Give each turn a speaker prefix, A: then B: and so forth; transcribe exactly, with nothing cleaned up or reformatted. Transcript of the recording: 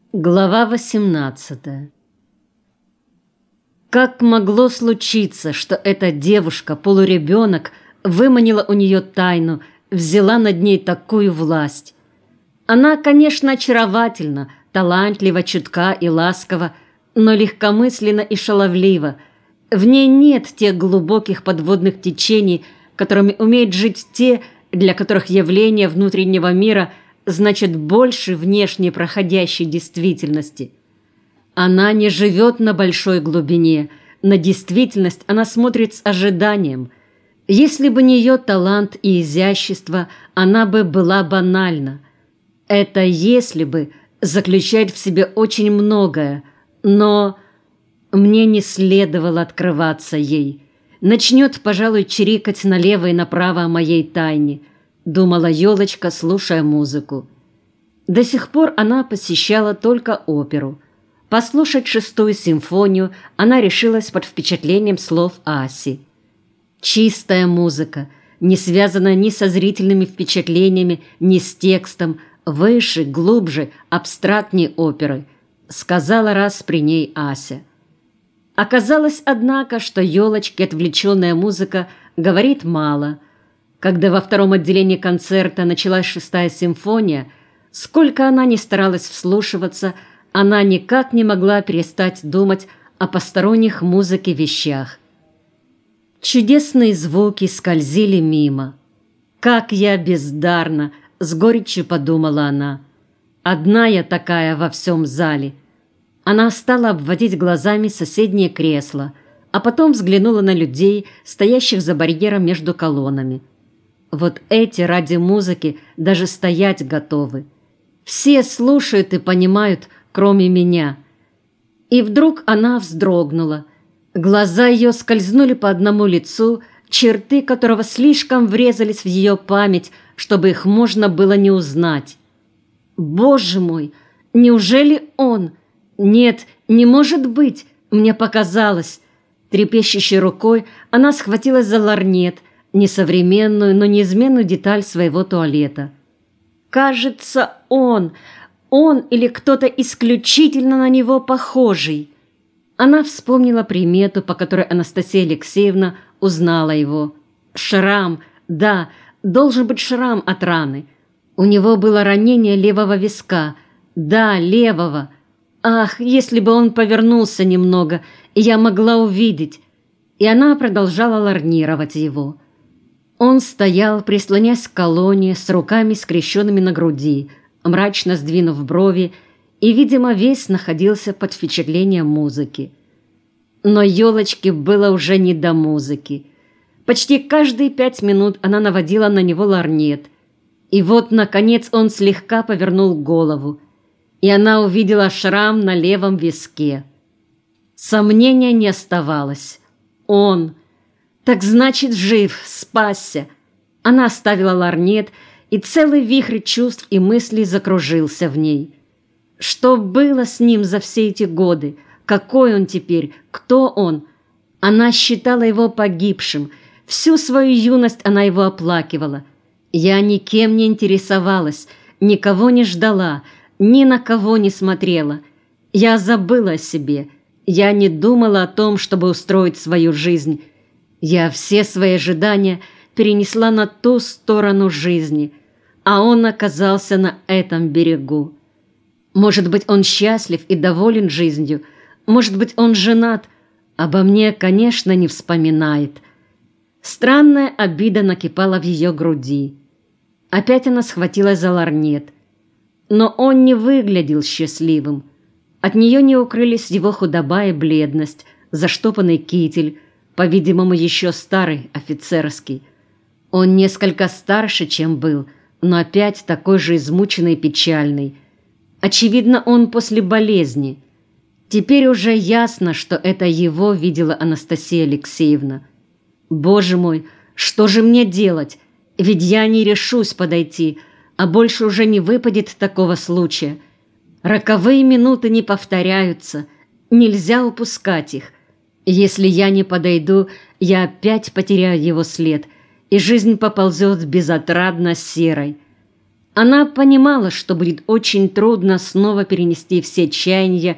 A: Глава восемнадцатая. Как могло случиться, что эта девушка, полуребенок, выманила у нее тайну, взяла над ней такую власть? Она, конечно, очаровательна, талантлива, чутка и ласкова, но легкомысленно и шаловлива. В ней нет тех глубоких подводных течений, которыми умеют жить те, для которых явления внутреннего мира значит больше внешней проходящей действительности. Она не живет на большой глубине, на действительность она смотрит с ожиданием. Если бы не ее талант и изящество, она бы была банальна. Это «если бы» заключает в себе очень многое, но мне не следовало открываться ей. Начнет, пожалуй, чирикать налево и направо о моей тайне, думала елочка, слушая музыку. До сих пор она посещала только оперу. Послушать шестую симфонию она решилась под впечатлением слов Аси. Чистая музыка, не связанная ни со зрительными впечатлениями, ни с текстом, выше, глубже, абстрактнее оперы, сказала раз при ней Ася. Оказалось, однако, что елочке отвлеченная музыка говорит мало. Когда во втором отделении концерта началась шестая симфония, сколько она ни старалась вслушиваться, она никак не могла перестать думать о посторонних музыке вещах. Чудесные звуки скользили мимо. «Как я бездарна!» — с горечью подумала она. «Одна я такая во всем зале». Она стала обводить глазами соседнее кресло, а потом взглянула на людей, стоящих за барьером между колоннами. Вот эти ради музыки даже стоять готовы. Все слушают и понимают, кроме меня. И вдруг она вздрогнула. Глаза ее скользнули по одному лицу, черты которого слишком врезались в ее память, чтобы их можно было не узнать. «Боже мой! Неужели он? Нет, не может быть! Мне показалось!» Трепещущей рукой она схватилась за лорнет, несовременную, но неизменную деталь своего туалета. «Кажется, он! Он или кто-то исключительно на него похожий!» Она вспомнила примету, по которой Анастасия Алексеевна узнала его. Шрам, да, должен быть шрам от раны. У него было ранение левого виска. Да, левого. Ах, если бы он повернулся немного, и я могла увидеть. И она продолжала лорнировать его. Он стоял, прислонясь к колонне, с руками скрещенными на груди, мрачно сдвинув брови, и, видимо, весь находился под впечатлением музыки. Но елочке было уже не до музыки. Почти каждые пять минут она наводила на него лорнет. И вот, наконец, он слегка повернул голову, и она увидела шрам на левом виске. Сомнения не оставалось. Он... Так значит, жив, спасся. Она оставила лорнет, и целый вихрь чувств и мыслей закружился в ней. Что было с ним за все эти годы? Какой он теперь? Кто он? Она считала его погибшим. Всю свою юность она его оплакивала. Я никем не интересовалась, никого не ждала, ни на кого не смотрела. Я забыла о себе. Я не думала о том, чтобы устроить свою жизнь. Я все свои ожидания перенесла на ту сторону жизни, а он оказался на этом берегу. Может быть, он счастлив и доволен жизнью, может быть, он женат, обо мне, конечно, не вспоминает. Странная обида накипала в ее груди. Опять она схватилась за лорнет. Но он не выглядел счастливым. От нее не укрылись его худоба и бледность, заштопанный китель, по-видимому, еще старый, офицерский. Он несколько старше, чем был, но опять такой же измученный и печальный. Очевидно, он после болезни. Теперь уже ясно, что это его видела Анастасия Алексеевна. Боже мой, что же мне делать? Ведь я не решусь подойти, а больше уже не выпадет такого случая. Роковые минуты не повторяются, нельзя упускать их. Если я не подойду, я опять потеряю его след, и жизнь поползет безотрадно серой. Она понимала, что будет очень трудно снова перенести все чаяния